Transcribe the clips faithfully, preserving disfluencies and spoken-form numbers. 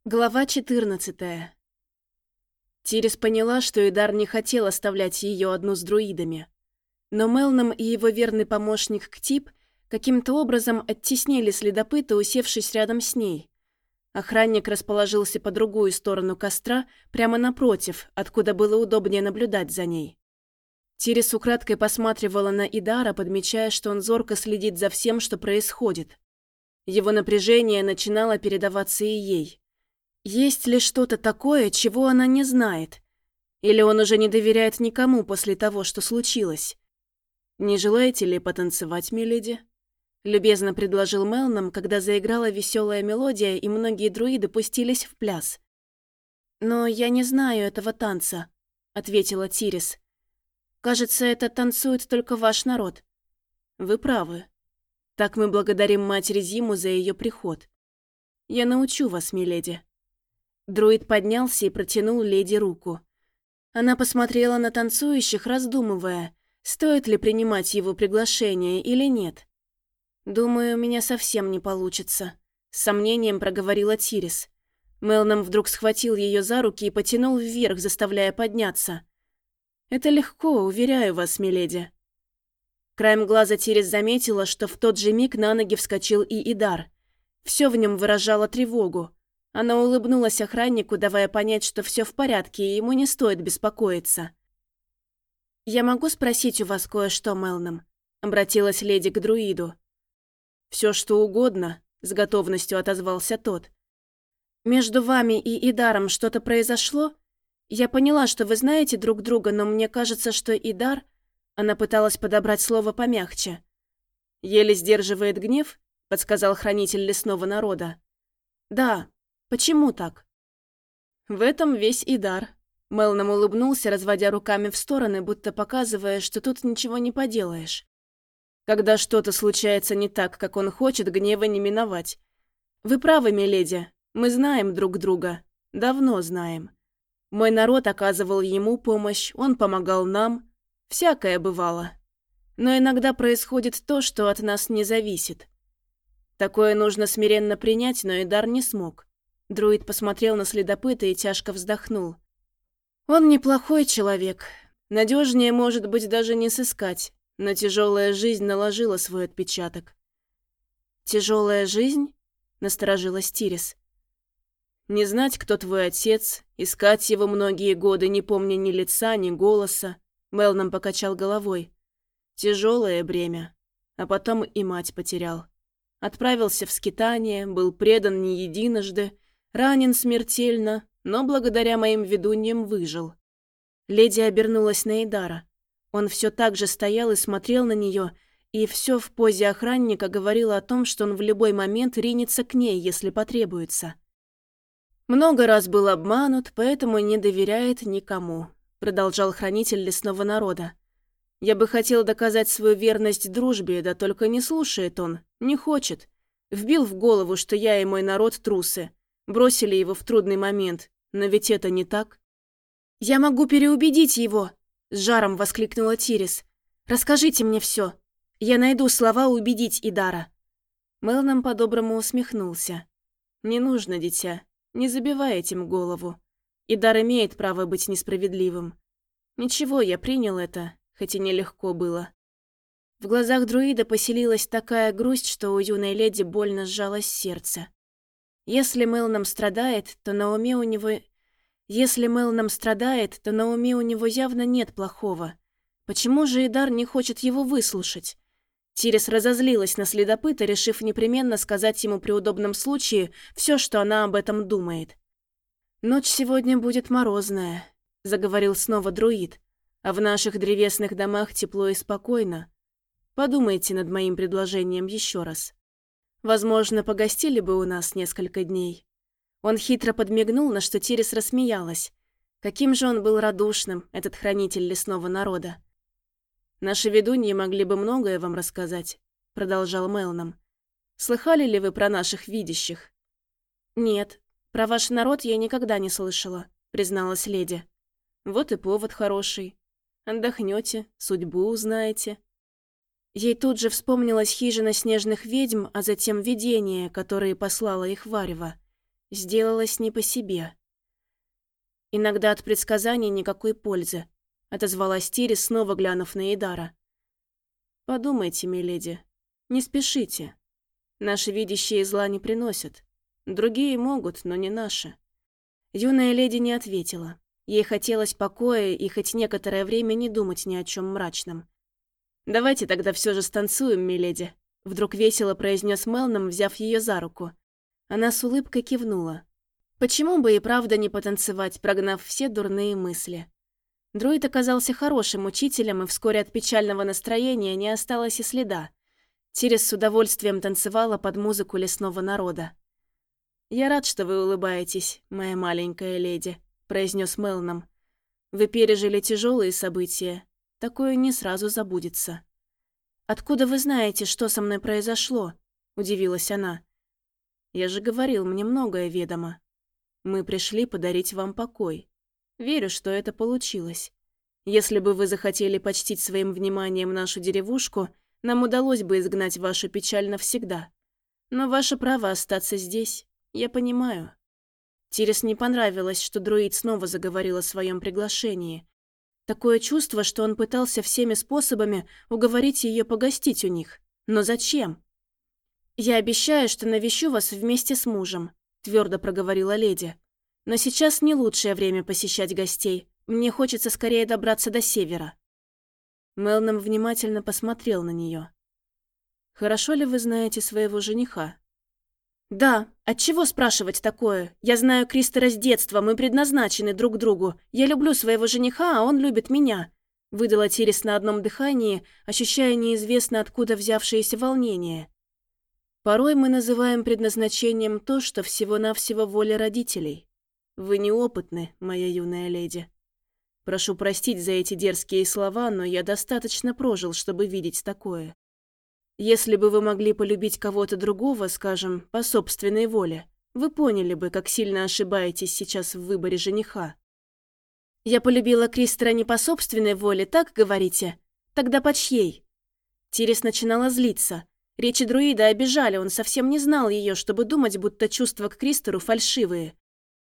Глава четырнадцатая. Тирис поняла, что Идар не хотел оставлять ее одну с друидами. Но Мелном и его верный помощник Ктип каким-то образом оттеснили следопыта, усевшись рядом с ней. Охранник расположился по другую сторону костра, прямо напротив, откуда было удобнее наблюдать за ней. Тирис украдкой посматривала на Идара, подмечая, что он зорко следит за всем, что происходит. Его напряжение начинало передаваться и ей. Есть ли что-то такое, чего она не знает? Или он уже не доверяет никому после того, что случилось? «Не желаете ли потанцевать, миледи?» Любезно предложил Мелном, когда заиграла веселая мелодия, и многие друиды пустились в пляс. «Но я не знаю этого танца», — ответила Тирис. «Кажется, это танцует только ваш народ». «Вы правы. Так мы благодарим Матери Зиму за ее приход. Я научу вас, миледи». Друид поднялся и протянул леди руку. Она посмотрела на танцующих, раздумывая, стоит ли принимать его приглашение или нет. «Думаю, у меня совсем не получится», — с сомнением проговорила Тирис. Мелном вдруг схватил ее за руки и потянул вверх, заставляя подняться. «Это легко, уверяю вас, миледи». Краем глаза Тирис заметила, что в тот же миг на ноги вскочил и Идар. Все в нем выражало тревогу. Она улыбнулась охраннику, давая понять, что все в порядке, и ему не стоит беспокоиться. «Я могу спросить у вас кое-что, Мелном?» — обратилась леди к друиду. «Все, что угодно», — с готовностью отозвался тот. «Между вами и Идаром что-то произошло? Я поняла, что вы знаете друг друга, но мне кажется, что Идар...» Она пыталась подобрать слово помягче. «Еле сдерживает гнев?» — подсказал хранитель лесного народа. «Да. Почему так?» «В этом весь Идар». Мелном улыбнулся, разводя руками в стороны, будто показывая, что тут ничего не поделаешь. Когда что-то случается не так, как он хочет, гнева не миновать. «Вы правы, миледи. Мы знаем друг друга. Давно знаем. Мой народ оказывал ему помощь, он помогал нам. Всякое бывало. Но иногда происходит то, что от нас не зависит. Такое нужно смиренно принять, но Идар не смог». Друид посмотрел на следопыта и тяжко вздохнул. «Он неплохой человек. Надежнее, может быть, даже не сыскать, но тяжелая жизнь наложила свой отпечаток». «Тяжелая жизнь?» — насторожилась Тирис. «Не знать, кто твой отец, искать его многие годы, не помня ни лица, ни голоса», — Мелном покачал головой. «Тяжелое бремя. А потом и мать потерял. Отправился в скитание, был предан не единожды, ранен смертельно, но благодаря моим ведуньям выжил». Леди обернулась на Идара. Он все так же стоял и смотрел на нее, и все в позе охранника говорило о том, что он в любой момент ринется к ней, если потребуется. «Много раз был обманут, поэтому не доверяет никому», — продолжал хранитель лесного народа. «Я бы хотел доказать свою верность дружбе, да только не слушает он, не хочет. Вбил в голову, что я и мой народ трусы. Бросили его в трудный момент, но ведь это не так». «Я могу переубедить его!» — с жаром воскликнула Тирис. «Расскажите мне все. Я найду слова убедить Идара». Мелном по-доброму усмехнулся. «Не нужно, дитя. Не забивай этим голову. Идар имеет право быть несправедливым. Ничего, я принял это, хоть и нелегко было». В глазах друида поселилась такая грусть, что у юной леди больно сжалось сердце. Если Мелном страдает, то на уме у него... Если Мелном страдает, то на уме у него явно нет плохого. Почему же Идар не хочет его выслушать? Тирис разозлилась на следопыта, решив непременно сказать ему при удобном случае все, что она об этом думает. «Ночь сегодня будет морозная», — заговорил снова друид. «А в наших древесных домах тепло и спокойно. Подумайте над моим предложением еще раз. Возможно, погостили бы у нас несколько дней». Он хитро подмигнул, на что Тирис рассмеялась. Каким же он был радушным, этот хранитель лесного народа. «Наши ведуньи могли бы многое вам рассказать», — продолжал Мелном. «Слыхали ли вы про наших видящих?» «Нет, про ваш народ я никогда не слышала», — призналась леди. «Вот и повод хороший. Отдохнете, судьбу узнаете». Ей тут же вспомнилась хижина снежных ведьм, а затем видения, которые послала их Варева. Сделалось не по себе. «Иногда от предсказаний никакой пользы», — отозвалась Тирис, снова глянув на Эйдара. «Подумайте, миледи, не спешите. Наши видящие зла не приносят. Другие могут, но не наши». Юная леди не ответила. Ей хотелось покоя и хоть некоторое время не думать ни о чем мрачном. «Давайте тогда все же станцуем, миледи», — вдруг весело произнес Мелном, взяв ее за руку. Она с улыбкой кивнула. Почему бы и правда не потанцевать, прогнав все дурные мысли? Друид оказался хорошим учителем, и вскоре от печального настроения не осталось и следа. Тирис с удовольствием танцевала под музыку лесного народа. «Я рад, что вы улыбаетесь, моя маленькая леди», — произнес Мелном. «Вы пережили тяжелые события. Такое не сразу забудется». «Откуда вы знаете, что со мной произошло?» — удивилась она. «Я же говорил, мне многое ведомо. Мы пришли подарить вам покой. Верю, что это получилось. Если бы вы захотели почтить своим вниманием нашу деревушку, нам удалось бы изгнать вашу печаль навсегда. Но ваше право остаться здесь, я понимаю». Тирис не понравилось, что друид снова заговорил о своем приглашении. Такое чувство, что он пытался всеми способами уговорить ее погостить у них. Но зачем? «Я обещаю, что навещу вас вместе с мужем», — твердо проговорила леди. «Но сейчас не лучшее время посещать гостей. Мне хочется скорее добраться до севера». Мелном внимательно посмотрел на нее. «Хорошо ли вы знаете своего жениха?» «Да, отчего спрашивать такое? Я знаю Кристера с детства, мы предназначены друг другу. Я люблю своего жениха, а он любит меня», — выдала Тирис на одном дыхании, ощущая неизвестно откуда взявшееся волнение. «Порой мы называем предназначением то, что всего-навсего воля родителей. Вы неопытны, моя юная леди. Прошу простить за эти дерзкие слова, но я достаточно прожил, чтобы видеть такое. Если бы вы могли полюбить кого-то другого, скажем, по собственной воле, вы поняли бы, как сильно ошибаетесь сейчас в выборе жениха». «Я полюбила Кристера не по собственной воле, так говорите? Тогда по чьей?» Тирис начинала злиться. Речи друида обижали, он совсем не знал ее, чтобы думать, будто чувства к Кристеру фальшивые.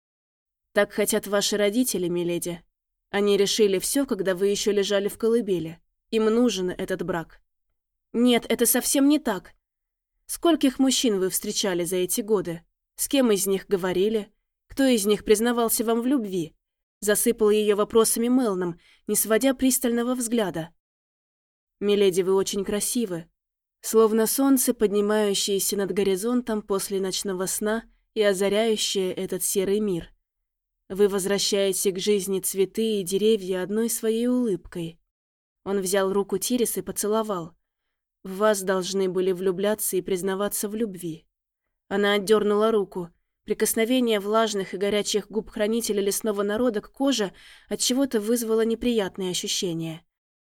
«Так хотят ваши родители, миледи. Они решили все, когда вы еще лежали в колыбели. Им нужен этот брак». «Нет, это совсем не так. Скольких мужчин вы встречали за эти годы? С кем из них говорили? Кто из них признавался вам в любви?» Засыпал ее вопросами Мелном, не сводя пристального взгляда. «Миледи, вы очень красивы. Словно солнце, поднимающееся над горизонтом после ночного сна и озаряющее этот серый мир. Вы возвращаете к жизни цветы и деревья одной своей улыбкой». Он взял руку Тирис и поцеловал. «В вас должны были влюбляться и признаваться в любви». Она отдернула руку. Прикосновение влажных и горячих губ хранителя лесного народа к коже отчего-то вызвало неприятные ощущения.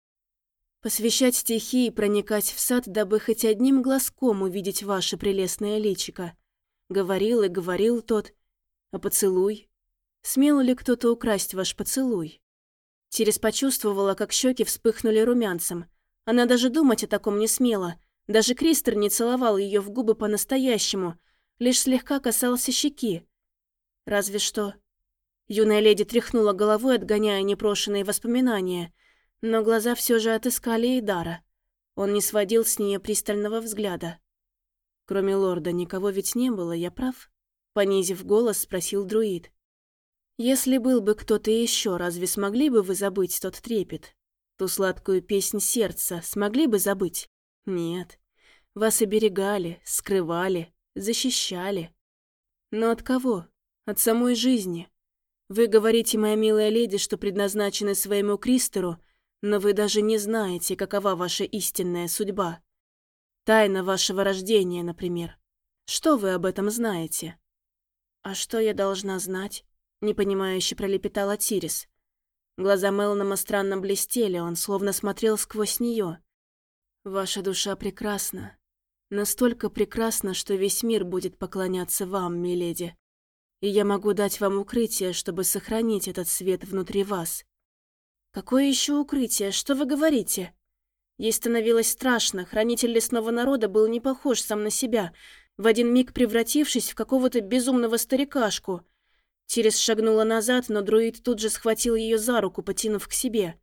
«Посвящать стихи и проникать в сад, дабы хоть одним глазком увидеть ваше прелестное личико», — говорил и говорил тот. «А поцелуй? Смел ли кто-то украсть ваш поцелуй?» Тирис почувствовала, как щеки вспыхнули румянцем. Она даже думать о таком не смела. Даже Кристер не целовал ее в губы по-настоящему, лишь слегка касался щеки. Разве что... Юная леди тряхнула головой, отгоняя непрошенные воспоминания, но глаза все же отыскали Эйдара. Он не сводил с нее пристального взгляда. «Кроме лорда никого ведь не было, я прав?» Понизив голос, спросил друид. «Если был бы кто-то еще, разве смогли бы вы забыть тот трепет? Ту сладкую песнь сердца смогли бы забыть? Нет. Вас оберегали, скрывали, защищали. Но от кого? От самой жизни. Вы говорите, моя милая леди, что предназначены своему Кристеру, но вы даже не знаете, какова ваша истинная судьба. Тайна вашего рождения, например. Что вы об этом знаете?» «А что я должна знать?» — непонимающе пролепетала Тирис. Глаза Мелнома странно блестели, он словно смотрел сквозь нее. «Ваша душа прекрасна. Настолько прекрасна, что весь мир будет поклоняться вам, миледи. И я могу дать вам укрытие, чтобы сохранить этот свет внутри вас». «Какое еще укрытие? Что вы говорите?» Ей становилось страшно, хранитель лесного народа был не похож сам на себя. в один миг превратившись в какого-то безумного старикашку. Тирис шагнула назад, но друид тут же схватил ее за руку, потянув к себе.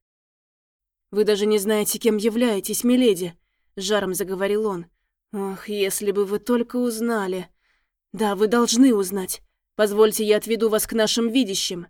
«Вы даже не знаете, кем являетесь, миледи», — жаром заговорил он. «Ох, если бы вы только узнали. Да, вы должны узнать. Позвольте, я отведу вас к нашим видящим».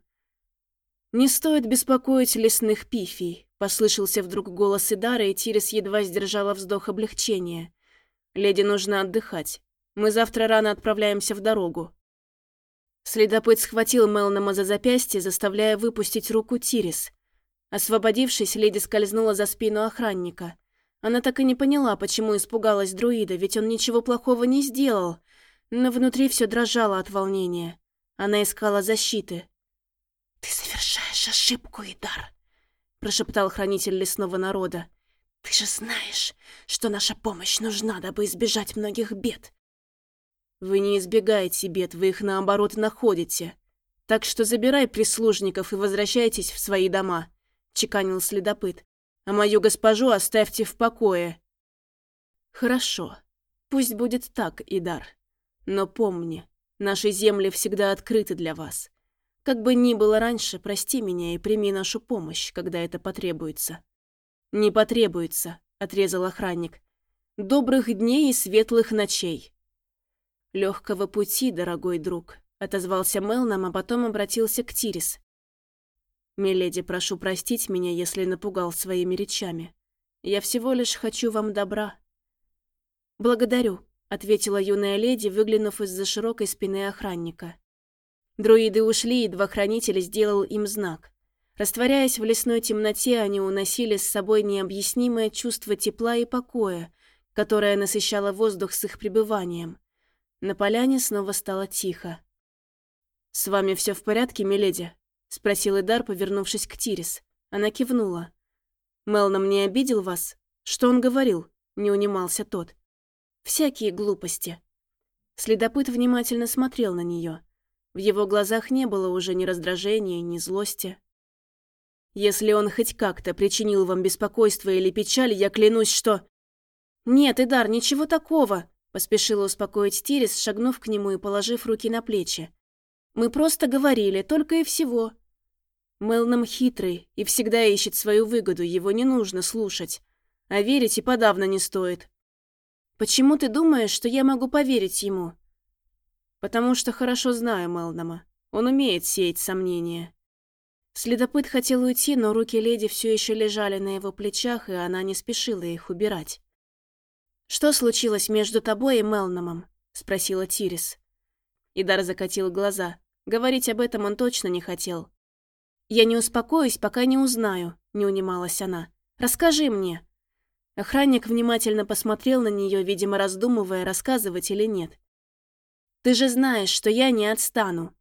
«Не стоит беспокоить лесных пифий», — послышался вдруг голос Идара, и Тирис едва сдержала вздох облегчения. «Леди нужно отдыхать. Мы завтра рано отправляемся в дорогу». Следопыт схватил Мелнома за запястье, заставляя выпустить руку Тирис. Освободившись, леди скользнула за спину охранника. Она так и не поняла, почему испугалась друида, ведь он ничего плохого не сделал, но внутри все дрожало от волнения. Она искала защиты. «Ты совершаешь ошибку, Идар», – прошептал хранитель лесного народа. «Ты же знаешь, что наша помощь нужна, дабы избежать многих бед». «Вы не избегаете бед, вы их, наоборот, находите. Так что забирай прислужников и возвращайтесь в свои дома», – чеканил следопыт. «А мою госпожу оставьте в покое». «Хорошо. Пусть будет так, Идар. Но помни, наши земли всегда открыты для вас. Как бы ни было раньше, прости меня и прими нашу помощь, когда это потребуется». «Не потребуется», – отрезал охранник. «Добрых дней и светлых ночей». «Легкого пути, дорогой друг», – отозвался Мелном, а потом обратился к Тирис. «Миледи, прошу простить меня, если напугал своими речами. Я всего лишь хочу вам добра». «Благодарю», — ответила юная леди, выглянув из-за широкой спины охранника. Друиды ушли, и два хранителя сделал им знак. Растворяясь в лесной темноте, они уносили с собой необъяснимое чувство тепла и покоя, которое насыщало воздух с их пребыванием. На поляне снова стало тихо. «С вами все в порядке, миледи?» — спросил Идар, повернувшись к Тирис. Она кивнула. «Мелном не обидел вас? Что он говорил?» — не унимался тот. «Всякие глупости». Следопыт внимательно смотрел на нее. В его глазах не было уже ни раздражения, ни злости. «Если он хоть как-то причинил вам беспокойство или печаль, я клянусь, что...» «Нет, Идар, ничего такого», — поспешила успокоить Тирис, шагнув к нему и положив руки на плечи. «Мы просто говорили, только и всего». Мелном хитрый и всегда ищет свою выгоду, его не нужно слушать. А верить и подавно не стоит. «Почему ты думаешь, что я могу поверить ему?» «Потому что хорошо знаю Мелнома. Он умеет сеять сомнения». Следопыт хотел уйти, но руки леди все еще лежали на его плечах, и она не спешила их убирать. «Что случилось между тобой и Мелномом?» — спросила Тирис. Идар закатил глаза. Говорить об этом он точно не хотел. «Я не успокоюсь, пока не узнаю», — не унималась она. «Расскажи мне». Охранник внимательно посмотрел на нее, видимо, раздумывая, рассказывать или нет. «Ты же знаешь, что я не отстану».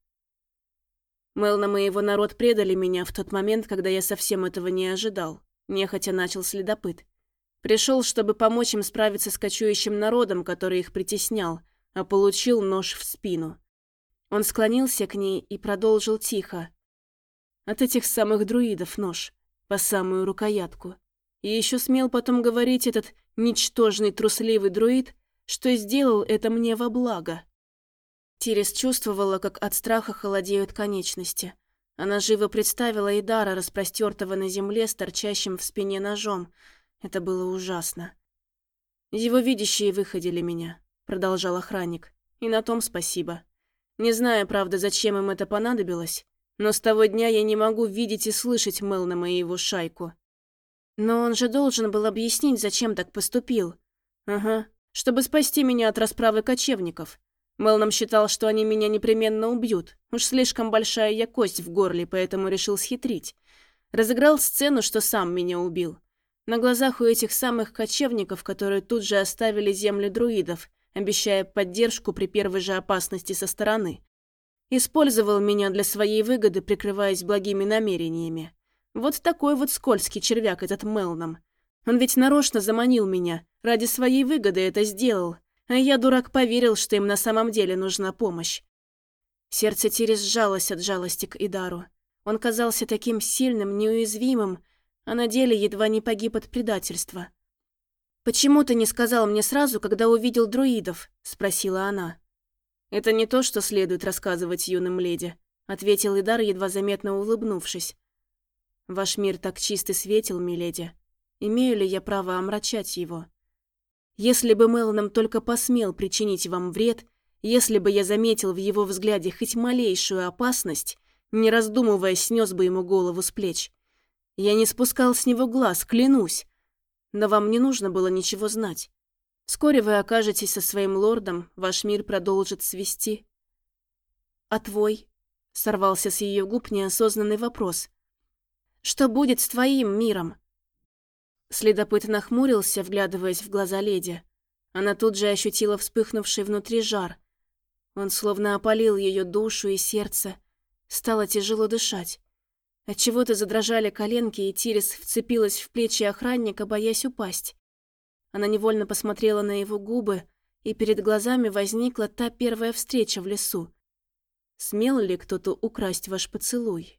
«Мелном и его народ предали меня в тот момент, когда я совсем этого не ожидал», — нехотя начал следопыт. «Пришел, чтобы помочь им справиться с кочующим народом, который их притеснял, а получил нож в спину». Он склонился к ней и продолжил тихо. «От этих самых друидов нож, по самую рукоятку. И еще смел потом говорить этот ничтожный трусливый друид, что сделал это мне во благо». Тирис чувствовала, как от страха холодеют конечности. Она живо представила Идара, распростертого на земле с торчащим в спине ножом. Это было ужасно. «Его видящие выходили меня», — продолжал охранник. «И на том спасибо. Не знаю, правда, зачем им это понадобилось, но с того дня я не могу видеть и слышать Мелнома и его шайку». «Но он же должен был объяснить, зачем так поступил». «Ага, чтобы спасти меня от расправы кочевников. Мелном считал, что они меня непременно убьют. Уж слишком большая я кость в горле, поэтому решил схитрить. Разыграл сцену, что сам меня убил. На глазах у этих самых кочевников, которые тут же оставили земли друидов, обещая поддержку при первой же опасности со стороны. Использовал меня для своей выгоды, прикрываясь благими намерениями. Вот такой вот скользкий червяк этот Мелном. Он ведь нарочно заманил меня, ради своей выгоды это сделал. А я, дурак, поверил, что им на самом деле нужна помощь. Сердце Тирис сжалось от жалости к Идару. Он казался таким сильным, неуязвимым, а на деле едва не погиб от предательства. «Почему ты не сказал мне сразу, когда увидел друидов?» – спросила она. «Это не то, что следует рассказывать юным леди», – ответил Идар, едва заметно улыбнувшись. «Ваш мир так чист и светел, миледи. Имею ли я право омрачать его? Если бы Меланом только посмел причинить вам вред, если бы я заметил в его взгляде хоть малейшую опасность, не раздумывая, снес бы ему голову с плеч. Я не спускал с него глаз, клянусь. Но вам не нужно было ничего знать. Вскоре вы окажетесь со своим лордом, ваш мир продолжит свести». «А твой?» — сорвался с ее губ неосознанный вопрос. «Что будет с твоим миром?» Следопыт нахмурился, вглядываясь в глаза леди. Она тут же ощутила вспыхнувший внутри жар. Он словно опалил ее душу и сердце. Стало тяжело дышать. Отчего-то задрожали коленки, и Тирис вцепилась в плечи охранника, боясь упасть. Она невольно посмотрела на его губы, и перед глазами возникла та первая встреча в лесу. Смел ли кто-то украсть ваш поцелуй?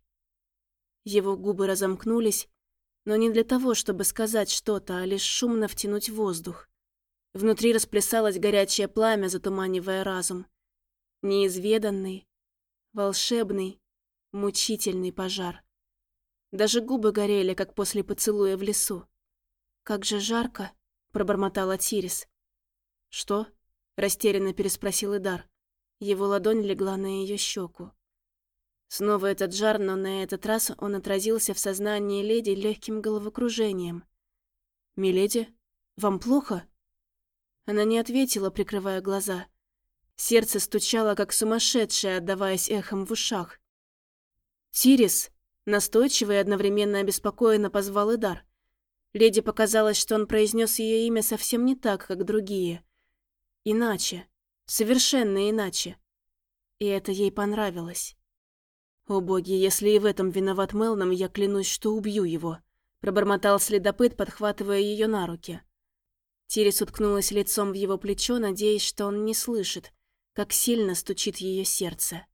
Его губы разомкнулись, но не для того, чтобы сказать что-то, а лишь шумно втянуть воздух. Внутри расплясалось горячее пламя, затуманивая разум. Неизведанный, волшебный, мучительный пожар. Даже губы горели, как после поцелуя в лесу. «Как же жарко!» – пробормотала Тирис. «Что?» – растерянно переспросил Идар. Его ладонь легла на ее щеку. Снова этот жар, но на этот раз он отразился в сознании леди легким головокружением. «Миледи, вам плохо?» Она не ответила, прикрывая глаза. Сердце стучало, как сумасшедшее, отдаваясь эхом в ушах. «Тирис!» — настойчиво и одновременно обеспокоенно позвал Идар. Леди показалось, что он произнес ее имя совсем не так, как другие. Иначе. Совершенно иначе. И это ей понравилось. «О боги, если и в этом виноват Мелном, я клянусь, что убью его», — пробормотал следопыт, подхватывая ее на руки. Тирис уткнулась лицом в его плечо, надеясь, что он не слышит, как сильно стучит ее сердце.